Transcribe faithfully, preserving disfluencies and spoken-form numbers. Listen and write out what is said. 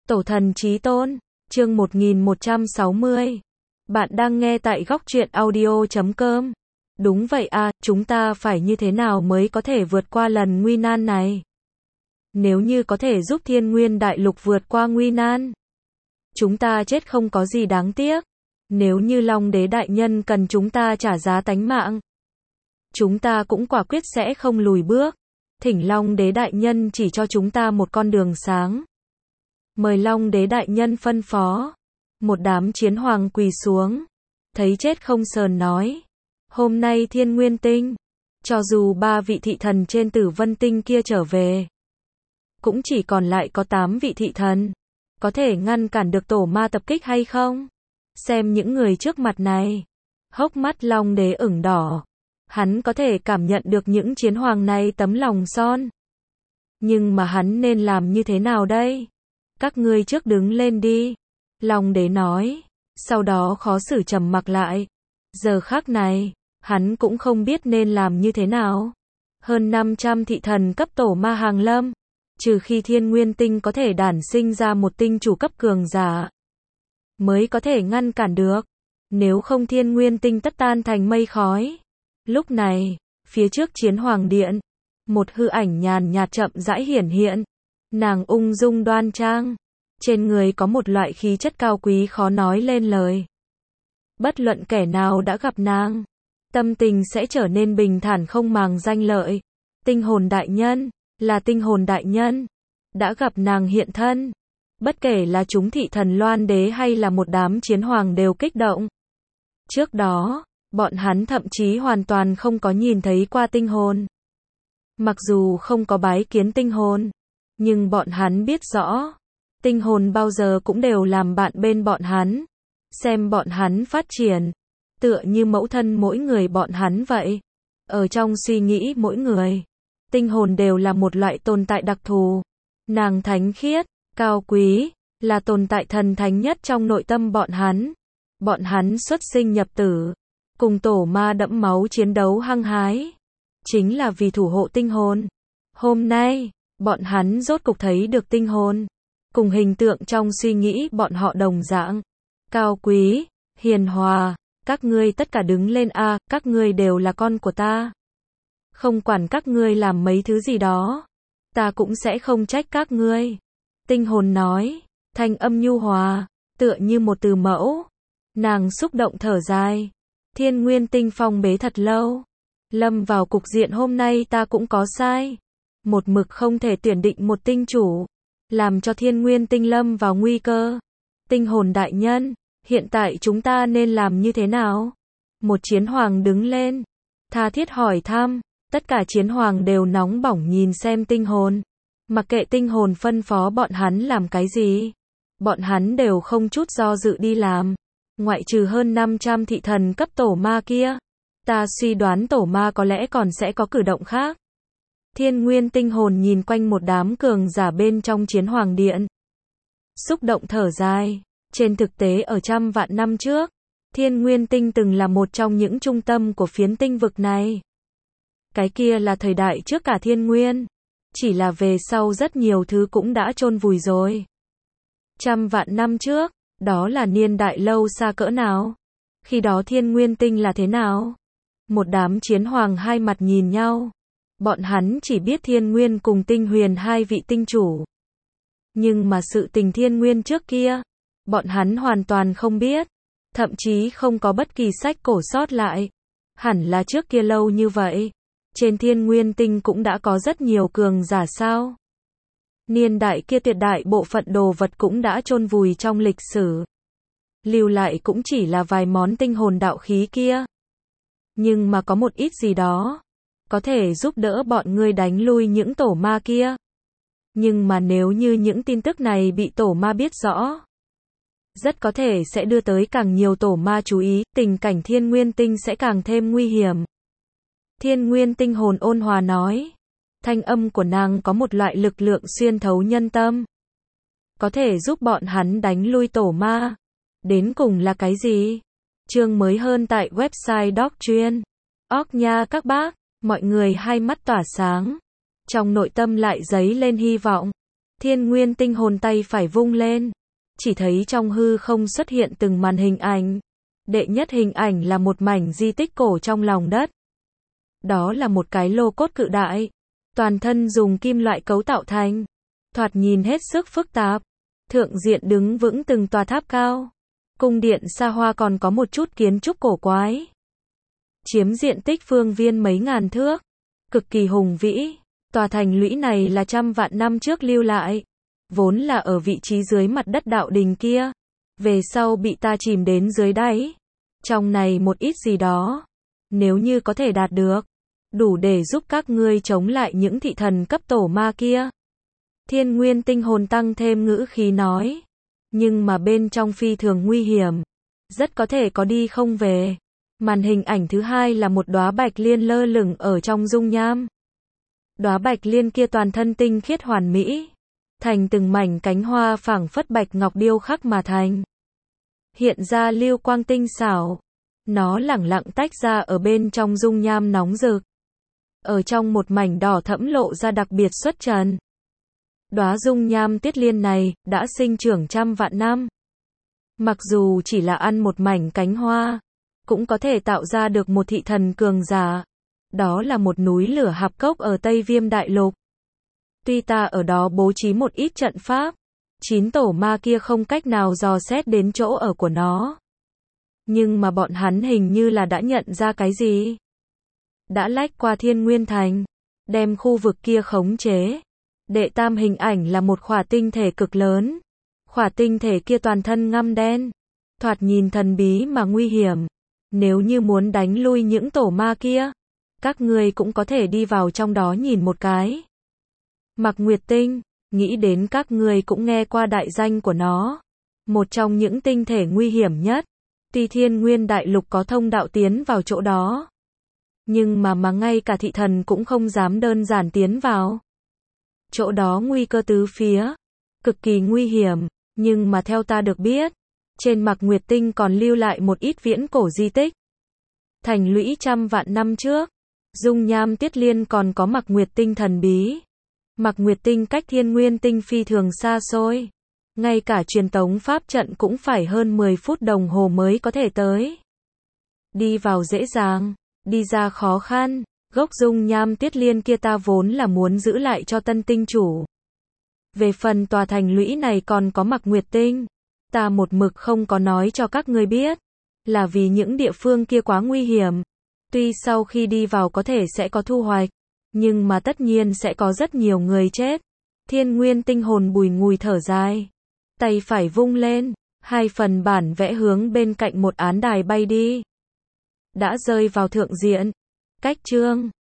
Tổ thần chí tôn, chương một nghìn một trăm sáu mươi. Bạn đang nghe tại góc truyện audio chấm com. Đúng vậy à, chúng ta phải như thế nào mới có thể vượt qua lần nguy nan này? Nếu như có thể giúp Thiên Nguyên Đại Lục vượt qua nguy nan, chúng ta chết không có gì đáng tiếc. Nếu như Long Đế Đại Nhân cần chúng ta trả giá tánh mạng, chúng ta cũng quả quyết sẽ không lùi bước. Thỉnh Long Đế Đại Nhân chỉ cho chúng ta một con đường sáng. Mời Long Đế Đại Nhân phân phó. Một đám chiến hoàng quỳ xuống, thấy chết không sờn nói. Hôm nay Thiên Nguyên Tinh, cho dù ba vị thị thần trên Tử Vân Tinh kia trở về, cũng chỉ còn lại có tám vị thị thần. Có thể ngăn cản được tổ ma tập kích hay không? Xem những người trước mặt này. Hốc mắt Long Đế ửng đỏ. Hắn có thể cảm nhận được những chiến hoàng này tấm lòng son. Nhưng mà hắn nên làm như thế nào đây? Các ngươi trước đứng lên đi. Long Đế nói. Sau đó khó xử trầm mặc lại. Giờ khắc này, hắn cũng không biết nên làm như thế nào. Hơn năm trăm thị thần cấp tổ ma hàng lâm. Trừ khi Thiên Nguyên Tinh có thể đản sinh ra một tinh chủ cấp cường giả, mới có thể ngăn cản được. Nếu không Thiên Nguyên Tinh tất tan thành mây khói. Lúc này, phía trước chiến hoàng điện, một hư ảnh nhàn nhạt chậm rãi hiển hiện. Nàng ung dung đoan trang, trên người có một loại khí chất cao quý khó nói lên lời. Bất luận kẻ nào đã gặp nàng, tâm tình sẽ trở nên bình thản không màng danh lợi. Tinh hồn đại nhân, là tinh hồn đại nhân, đã gặp nàng hiện thân. Bất kể là chúng thị thần Loan Đế hay là một đám chiến hoàng đều kích động. Trước đó, bọn hắn thậm chí hoàn toàn không có nhìn thấy qua tinh hồn. Mặc dù không có bái kiến tinh hồn, nhưng bọn hắn biết rõ, tinh hồn bao giờ cũng đều làm bạn bên bọn hắn. Xem bọn hắn phát triển, tựa như mẫu thân mỗi người bọn hắn vậy. Ở trong suy nghĩ mỗi người, tinh hồn đều là một loại tồn tại đặc thù. Nàng thánh khiết, cao quý, là tồn tại thần thánh nhất trong nội tâm bọn hắn. Bọn hắn xuất sinh nhập tử, cùng tổ ma đẫm máu chiến đấu hăng hái, chính là vì thủ hộ tinh hồn. Hôm nay, bọn hắn rốt cục thấy được tinh hồn, cùng hình tượng trong suy nghĩ bọn họ đồng dạng. Cao quý, hiền hòa, các ngươi tất cả đứng lên a, à, các ngươi đều là con của ta. Không quản các ngươi làm mấy thứ gì đó, ta cũng sẽ không trách các ngươi. Tinh hồn nói, thanh âm nhu hòa, tựa như một từ mẫu. Nàng xúc động thở dài. Thiên Nguyên Tinh phong bế thật lâu. Lâm vào cục diện hôm nay ta cũng có sai. Một mực không thể tuyển định một tinh chủ, làm cho Thiên Nguyên Tinh lâm vào nguy cơ. Tinh hồn đại nhân, hiện tại chúng ta nên làm như thế nào? Một chiến hoàng đứng lên, tha thiết hỏi thăm. Tất cả chiến hoàng đều nóng bỏng nhìn xem tinh hồn. Mặc kệ tinh hồn phân phó bọn hắn làm cái gì, bọn hắn đều không chút do dự đi làm. Ngoại trừ hơn năm trăm thị thần cấp tổ ma kia, ta suy đoán tổ ma có lẽ còn sẽ có cử động khác. Thiên Nguyên Tinh hồn nhìn quanh một đám cường giả bên trong chiến hoàng điện, xúc động thở dài. Trên thực tế ở trăm vạn năm trước, Thiên Nguyên Tinh từng là một trong những trung tâm của phiến tinh vực này. Cái kia là thời đại trước cả thiên nguyên. Chỉ là về sau rất nhiều thứ cũng đã chôn vùi rồi. Trăm vạn năm trước, đó là niên đại lâu xa cỡ nào? Khi đó Thiên Nguyên Tinh là thế nào? Một đám chiến hoàng hai mặt nhìn nhau. Bọn hắn chỉ biết Thiên Nguyên cùng Tinh Huyền hai vị tinh chủ. Nhưng mà sự tình Thiên Nguyên trước kia, bọn hắn hoàn toàn không biết. Thậm chí không có bất kỳ sách cổ sót lại. Hẳn là trước kia lâu như vậy, trên Thiên Nguyên Tinh cũng đã có rất nhiều cường giả sao? Niên đại kia tuyệt đại bộ phận đồ vật cũng đã chôn vùi trong lịch sử. Lưu lại cũng chỉ là vài món tinh hồn đạo khí kia. Nhưng mà có một ít gì đó, có thể giúp đỡ bọn ngươi đánh lui những tổ ma kia. Nhưng mà nếu như những tin tức này bị tổ ma biết rõ, rất có thể sẽ đưa tới càng nhiều tổ ma chú ý, tình cảnh Thiên Nguyên Tinh sẽ càng thêm nguy hiểm. Thiên Nguyên Tinh hồn ôn hòa nói. Thanh âm của nàng có một loại lực lượng xuyên thấu nhân tâm, có thể giúp bọn hắn đánh lui tổ ma. Đến cùng là cái gì? Chương mới hơn tại website doc chuyên org nha các bác. Mọi người hai mắt tỏa sáng, trong nội tâm lại dấy lên hy vọng. Thiên Nguyên Tinh Hồn tay phải vung lên, chỉ thấy trong hư không xuất hiện từng màn hình ảnh. Đệ nhất hình ảnh là một mảnh di tích cổ trong lòng đất. Đó là một cái lô cốt cự đại, toàn thân dùng kim loại cấu tạo thành, thoạt nhìn hết sức phức tạp. Thượng diện đứng vững từng tòa tháp cao, cung điện xa hoa, còn có một chút kiến trúc cổ quái. Chiếm diện tích phương viên mấy ngàn thước, cực kỳ hùng vĩ. Tòa thành lũy này là trăm vạn năm trước lưu lại, vốn là ở vị trí dưới mặt đất đạo đình kia, về sau bị ta chìm đến dưới đáy. Trong này một ít gì đó, nếu như có thể đạt được, đủ để giúp các ngươi chống lại những thị thần cấp tổ ma kia. Thiên Nguyên Tinh Hồn tăng thêm ngữ khí nói, nhưng mà bên trong phi thường nguy hiểm, rất có thể có đi không về. Màn hình ảnh thứ hai là một đóa bạch liên lơ lửng ở trong dung nham. Đóa bạch liên kia toàn thân tinh khiết hoàn mỹ, thành từng mảnh cánh hoa phảng phất bạch ngọc điêu khắc mà thành, hiện ra lưu quang tinh xảo. Nó lẳng lặng tách ra ở bên trong dung nham nóng rực, ở trong một mảnh đỏ thẫm lộ ra đặc biệt xuất trần. Đóa dung nham tuyết liên này đã sinh trưởng trăm vạn năm, mặc dù chỉ là ăn một mảnh cánh hoa, cũng có thể tạo ra được một thị thần cường giả. Đó là một núi lửa hạp cốc ở Tây Viêm Đại Lục. Tuy ta ở đó bố trí một ít trận pháp, chín tổ ma kia không cách nào dò xét đến chỗ ở của nó, nhưng mà bọn hắn hình như là đã nhận ra cái gì, đã lách qua Thiên Nguyên Thành, đem khu vực kia khống chế. Đệ tam hình ảnh là một khỏa tinh thể cực lớn. Khỏa tinh thể kia toàn thân ngăm đen, thoạt nhìn thần bí mà nguy hiểm. Nếu như muốn đánh lui những tổ ma kia, các ngươi cũng có thể đi vào trong đó nhìn một cái. Mạc Nguyệt Tinh, nghĩ đến các ngươi cũng nghe qua đại danh của nó, một trong những tinh thể nguy hiểm nhất. Tuy Thiên Nguyên Đại Lục có thông đạo tiến vào chỗ đó, nhưng mà mà ngay cả thị thần cũng không dám đơn giản tiến vào. Chỗ đó nguy cơ tứ phía, cực kỳ nguy hiểm, nhưng mà theo ta được biết, trên Mạc Nguyệt Tinh còn lưu lại một ít viễn cổ di tích. Thành lũy trăm vạn năm trước, dung nham tuyết liên còn có Mạc Nguyệt Tinh thần bí. Mạc Nguyệt Tinh cách Thiên Nguyên Tinh phi thường xa xôi, ngay cả truyền tống pháp trận cũng phải hơn mười phút đồng hồ mới có thể tới. Đi vào dễ dàng, đi ra khó khăn. Gốc dung nham tuyết liên kia ta vốn là muốn giữ lại cho tân tinh chủ. Về phần tòa thành lũy này còn có Mạc Nguyệt Tinh, ta một mực không có nói cho các ngươi biết, là vì những địa phương kia quá nguy hiểm. Tuy sau khi đi vào có thể sẽ có thu hoạch, nhưng mà tất nhiên sẽ có rất nhiều người chết. Thiên Nguyên Tinh Hồn bùi ngùi thở dài, tay phải vung lên, hai phần bản vẽ hướng bên cạnh một án đài bay đi, đã rơi vào thượng diện. Cách chương